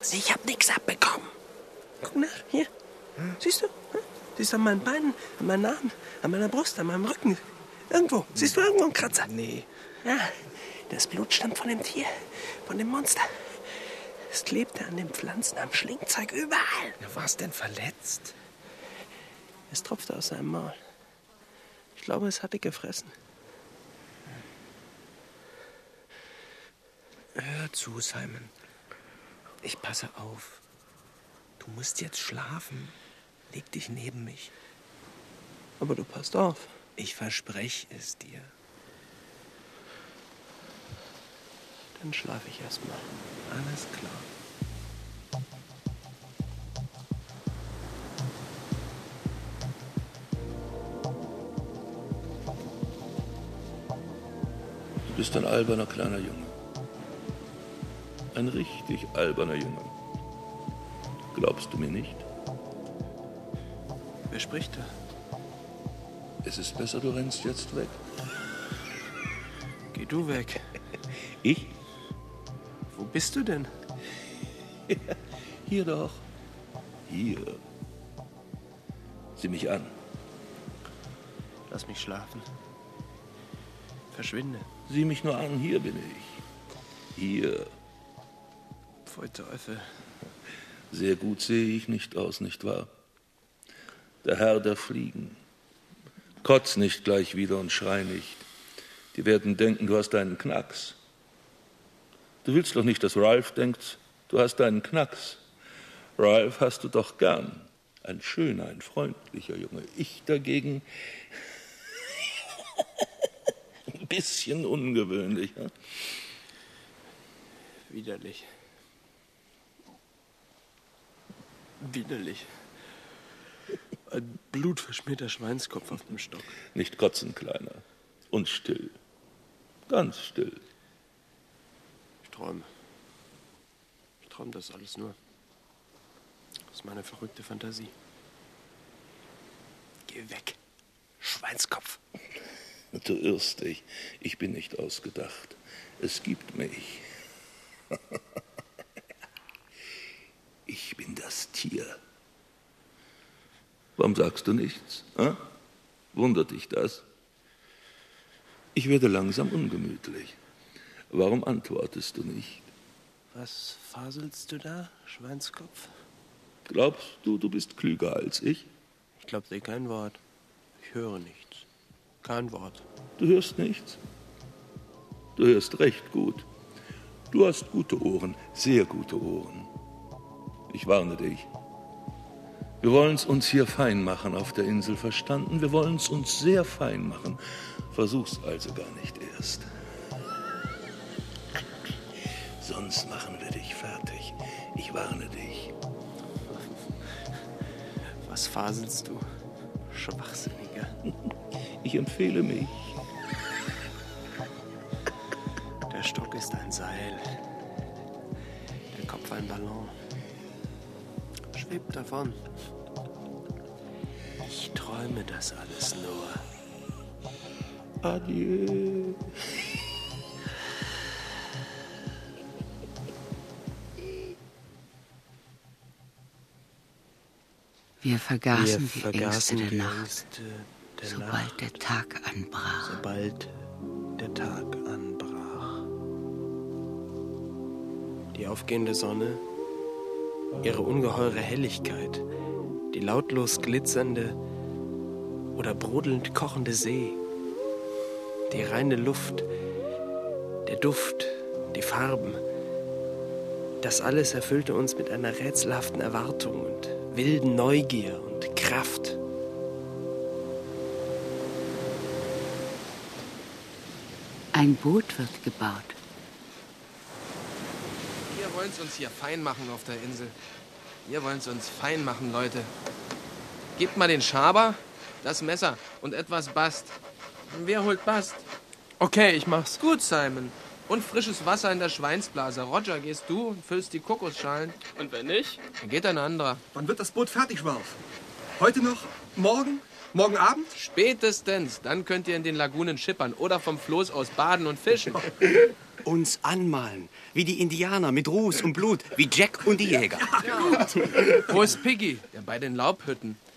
nichts. Ich hab nichts abbekommen. Guck nach, hier. Siehst du? Siehst du an meinen Beinen, an meinen Armen, an meiner Brust, an meinem Rücken? Irgendwo. Siehst du irgendwo einen Kratzer? Nee. Ja, das Blut stammt von dem Tier, von dem Monster. Es klebte an den Pflanzen, am Schlingzeug, überall. Ja, war's denn verletzt? Es tropfte aus seinem Maul. Ich glaube, es hatte gefressen. Hör zu, Simon. Ich passe auf. Du musst jetzt schlafen. Leg dich neben mich. Aber du passt auf. Ich verspreche es dir. Dann schlafe ich erst mal. Alles klar. Du bist ein alberner kleiner Junge. Ein richtig alberner Junge. Glaubst du mir nicht? Wer spricht da? Es ist besser, du rennst jetzt weg. Geh du weg. Ich? Wo bist du denn? Hier doch. Hier. Sieh mich an. Lass mich schlafen. Verschwinde. Sieh mich nur an, hier bin ich. Hier. Pfui Teufel. Sehr gut sehe ich nicht aus, nicht wahr? Der Herr der Fliegen. Kotz nicht gleich wieder und schrei nicht. Die werden denken, du hast einen Knacks. Du willst doch nicht, dass Ralph denkt, du hast einen Knacks. Ralph hast du doch gern. Ein schöner, ein freundlicher Junge. Ich dagegen ein bisschen ungewöhnlich. Ja? Widerlich. Widerlich. Ein blutverschmierter Schweinskopf auf dem Stock. Nicht kotzen, Kleiner. Und still. Ganz still. Ich träume. Ich träume das alles nur. Das ist meine verrückte Fantasie. Geh weg, Schweinskopf. Du irrst dich. Ich bin nicht ausgedacht. Es gibt mich. Ich bin das Tier. Warum sagst du nichts? Hm? Wundert dich das? Ich werde langsam ungemütlich. Warum antwortest du nicht? Was faselst du da, Schweinskopf? Glaubst du, du bist klüger als ich? Ich glaub dir kein Wort. Ich höre nichts. Kein Wort. Du hörst nichts? Du hörst recht gut. Du hast gute Ohren, sehr gute Ohren. Ich warne dich. Wir wollen's uns hier fein machen auf der Insel, verstanden? Wir wollen's uns sehr fein machen. Versuch's also gar nicht erst. Sonst machen wir dich fertig. Ich warne dich. Was faselst du, Schwachsinniger? Ich empfehle mich. Der Stock ist ein Seil. Der Kopf ein Ballon. Schwebt davon. Ich träume das alles nur. Adieu. Wir vergaßen die Ängste der die Nacht, Ängste der sobald Nacht, der Tag anbrach. sobald der Tag anbrach. Die aufgehende Sonne, ihre ungeheure Helligkeit, die lautlos glitzernde oder brodelnd kochende See, die reine Luft, der Duft, die Farben, das alles erfüllte uns mit einer rätselhaften Erwartung und wilden Neugier und Kraft. Ein Boot wird gebaut. Wir wollen es uns hier fein machen auf der Insel. Wir wollen es uns fein machen, Leute. Gebt mal den Schaber, das Messer und etwas Bast. Wer holt Bast? Okay, ich mach's. Gut, Simon. Und frisches Wasser in der Schweinsblase. Roger, gehst du und füllst die Kokosschalen. Und wenn nicht? Dann geht ein anderer. Wann wird das Boot fertig, Ralph? Heute noch? Morgen? Morgen Abend? Spätestens. Dann könnt ihr in den Lagunen schippern oder vom Floß aus baden und fischen. Uns anmalen, wie die Indianer mit Ruß und Blut, wie Jack und die Jäger. Wo ist Piggy? Der bei den Laubhütten.